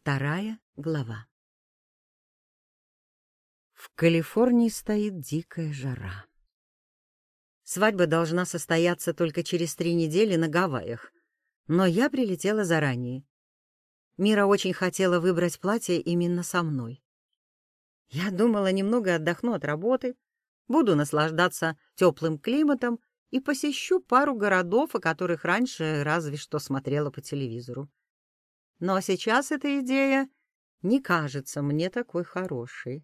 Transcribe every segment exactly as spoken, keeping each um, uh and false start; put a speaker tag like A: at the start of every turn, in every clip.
A: Вторая глава. В Калифорнии стоит дикая жара. Свадьба должна состояться только через три недели на Гавайях, но я прилетела заранее. Мира очень хотела выбрать платье именно со мной. Я думала, немного отдохну от работы, буду наслаждаться теплым климатом и посещу пару городов, о которых раньше разве что смотрела по телевизору. Но сейчас эта идея не кажется мне такой хорошей.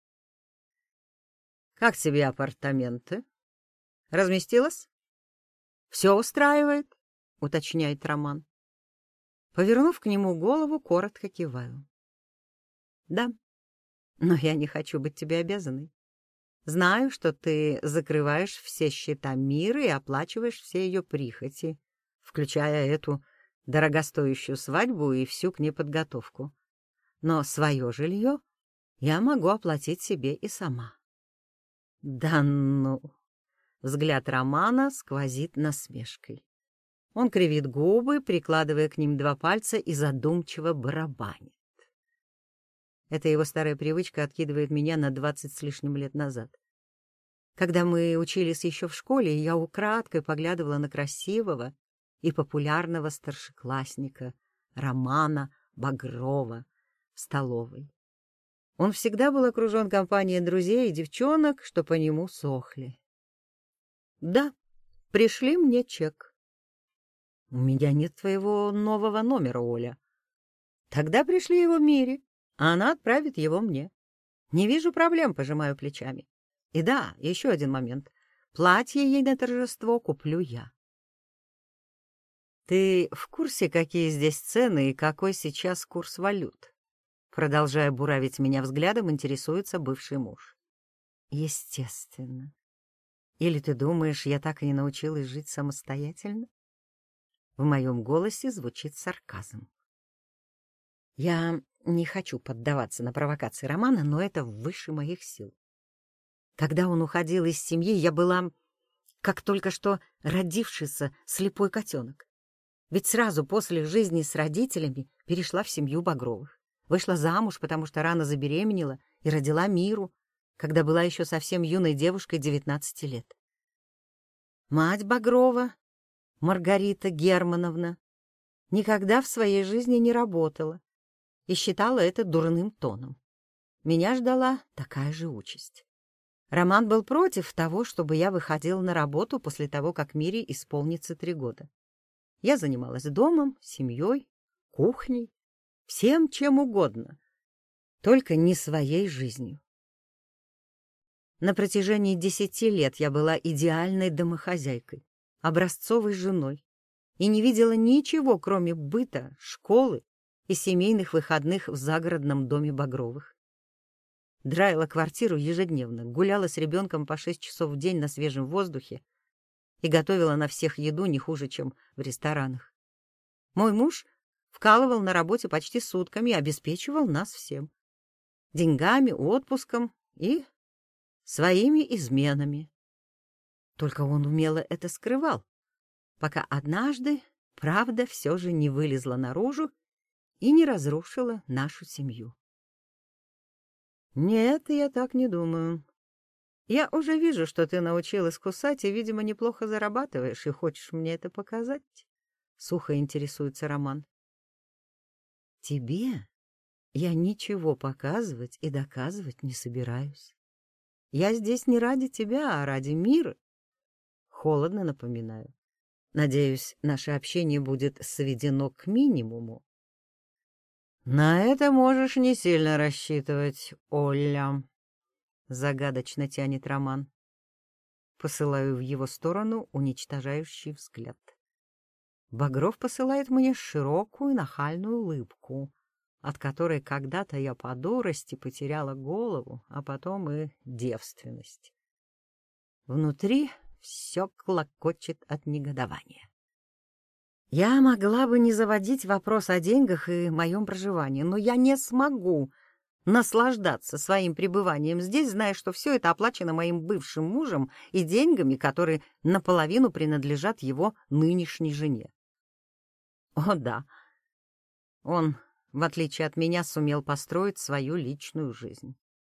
A: «Как тебе апартаменты? Разместилась?» «Все устраивает», — уточняет Роман. Повернув к нему голову, коротко киваю. «Да, но я не хочу быть тебе обязанной. Знаю, что ты закрываешь все счета Миры и оплачиваешь все ее прихоти, включая эту дорогостоящую свадьбу и всю к ней подготовку. Но свое жилье я могу оплатить себе и сама». «Да ну!» Взгляд Романа сквозит насмешкой. Он кривит губы, прикладывая к ним два пальца и задумчиво барабанит. Это его старая привычка откидывает меня на двадцать с лишним лет назад. Когда мы учились еще в школе, я украдкой поглядывала на красивого и популярного старшеклассника Романа Багрова в столовой. Он всегда был окружен компанией друзей и девчонок, что по нему сохли. «Да, пришли мне чек». «У меня нет твоего нового номера, Оля». «Тогда пришли его Мире, а она отправит его мне». «Не вижу проблем», — пожимаю плечами. «И да, еще один момент. Платье ей на торжество куплю я». «Ты в курсе, какие здесь цены и какой сейчас курс валют?» Продолжая буравить меня взглядом, интересуется бывший муж. «Естественно. Или ты думаешь, я так и не научилась жить самостоятельно?» В моем голосе звучит сарказм. Я не хочу поддаваться на провокации Романа, но это выше моих сил. Когда он уходил из семьи, я была как только что родившийся слепой котенок. Ведь сразу после жизни с родителями перешла в семью Багровых. Вышла замуж, потому что рано забеременела и родила Миру, когда была еще совсем юной девушкой девятнадцати лет. Мать Багрова, Маргарита Германовна, никогда в своей жизни не работала и считала это дурным тоном. Меня ждала такая же участь. Роман был против того, чтобы я выходила на работу после того, как Мире исполнится три года. Я занималась домом, семьей, кухней, всем чем угодно, только не своей жизнью. На протяжении десяти лет я была идеальной домохозяйкой, образцовой женой и не видела ничего, кроме быта, школы и семейных выходных в загородном доме Багровых. Драила квартиру ежедневно, гуляла с ребенком по шесть часов в день на свежем воздухе и готовила на всех еду не хуже, чем в ресторанах. Мой муж вкалывал на работе почти сутками и обеспечивал нас всем. Деньгами, отпуском и своими изменами. Только он умело это скрывал, пока однажды правда все же не вылезла наружу и не разрушила нашу семью. «Нет, я так не думаю. Я уже вижу, что ты научилась кусать и, видимо, неплохо зарабатываешь, и хочешь мне это показать?» — сухо интересуется Роман. «Тебе я ничего показывать и доказывать не собираюсь. Я здесь не ради тебя, а ради мира». Холодно напоминаю. Надеюсь, наше общение будет сведено к минимуму. «На это можешь не сильно рассчитывать, Оля», — загадочно тянет Роман. Посылаю в его сторону уничтожающий взгляд. Багров посылает мне широкую нахальную улыбку, от которой когда-то я по дурости потеряла голову, а потом и девственность. Внутри все клокочет от негодования. Я могла бы не заводить вопрос о деньгах и моем проживании, но я не смогу наслаждаться своим пребыванием здесь, зная, что все это оплачено моим бывшим мужем и деньгами, которые наполовину принадлежат его нынешней жене. О да, он в отличие от меня, сумел построить свою личную жизнь.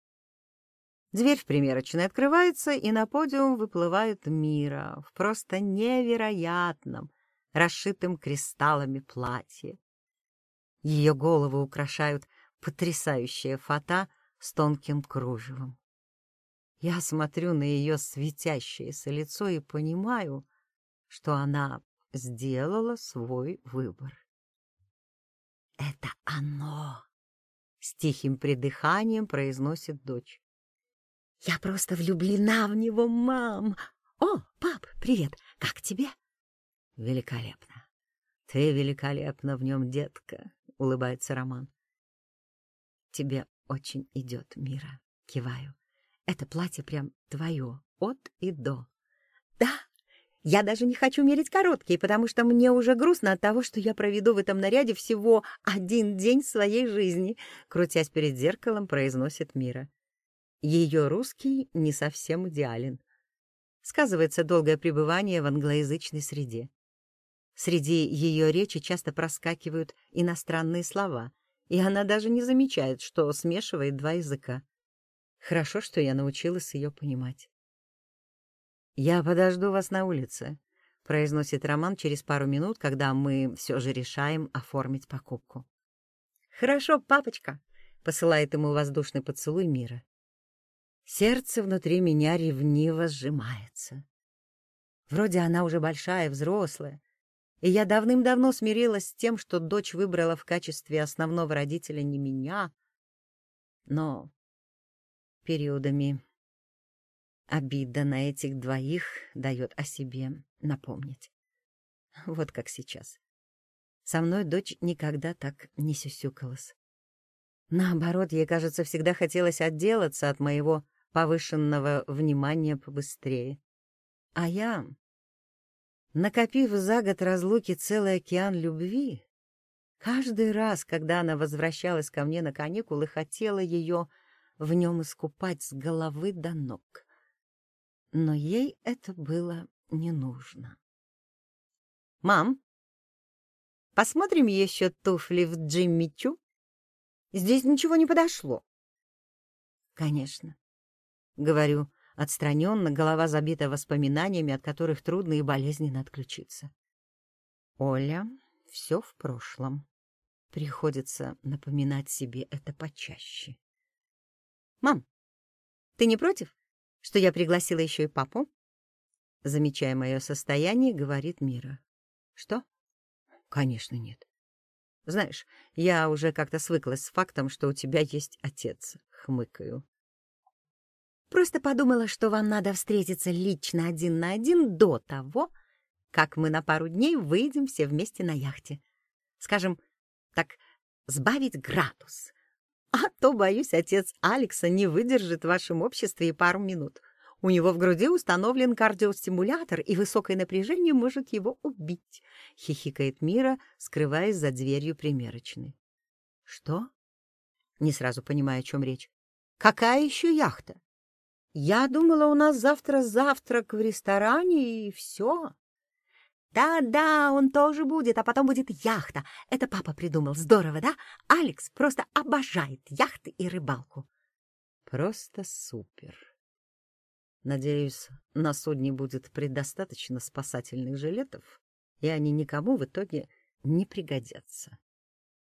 A: Дверь в примерочной открывается, и на подиум выплывает Мира в просто невероятном, расшитым кристаллами платье. Ее голову украшают потрясающие фата с тонким кружевом. Я смотрю на ее светящееся лицо и понимаю, что она сделала свой выбор. «Это оно!» — с тихим придыханием произносит дочь. «Я просто влюблена в него, мам! О, пап, привет! Как тебе?» «Великолепно! Ты великолепна в нем, детка!» — улыбается Роман. «Тебе очень идет, Мира!» — киваю. «Это платье прям твое, от и до». «Да! Я даже не хочу мерить короткие, потому что мне уже грустно от того, что я проведу в этом наряде всего один день своей жизни», — крутясь перед зеркалом, произносит Мира. Ее русский не совсем идеален. Сказывается долгое пребывание в англоязычной среде. Среди ее речи часто проскакивают иностранные слова, и она даже не замечает, что смешивает два языка. Хорошо, что я научилась ее понимать. «Я подожду вас на улице», — произносит Роман через пару минут, когда мы все же решаем оформить покупку. «Хорошо, папочка», — посылает ему воздушный поцелуй Мира. Сердце внутри меня ревниво сжимается. Вроде она уже большая, взрослая, и я давным-давно смирилась с тем, что дочь выбрала в качестве основного родителя не меня, но периодами обида на этих двоих дает о себе напомнить. Вот как сейчас. Со мной дочь никогда так не сюсюкалась. Наоборот, ей, кажется, всегда хотелось отделаться от моего повышенного внимания побыстрее. А я, накопив за год разлуки целый океан любви, каждый раз, когда она возвращалась ко мне на каникулы, хотела ее в нем искупать с головы до ног. Но ей это было не нужно. «Мам, посмотрим еще туфли в Джимми Чу? Здесь ничего не подошло». «Конечно», — говорю отстраненно, голова забита воспоминаниями, от которых трудно и болезненно отключиться. «Оля, все в прошлом. Приходится напоминать себе это почаще». «Мам, ты не против, что я пригласила еще и папу?» Замечая мое состояние, говорит Мира. «Что? Конечно, нет. Знаешь, я уже как-то свыклась с фактом, что у тебя есть отец», — хмыкаю. «Просто подумала, что вам надо встретиться лично один на один до того, как мы на пару дней выйдем все вместе на яхте. Скажем так, сбавить градус. А то, боюсь, отец Алекса не выдержит в вашем обществе и пару минут. У него в груди установлен кардиостимулятор, и высокое напряжение может его убить», — хихикает Мира, скрываясь за дверью примерочной. «Что?» Не сразу понимаю, о чем речь. «Какая еще яхта? Я думала, у нас завтра завтрак в ресторане, и все». «Да-да, он тоже будет, а потом будет яхта. Это папа придумал. Здорово, да? Алекс просто обожает яхты и рыбалку».
B: «Просто супер. Надеюсь, на судне будет предостаточно спасательных жилетов, и они никому в итоге не пригодятся».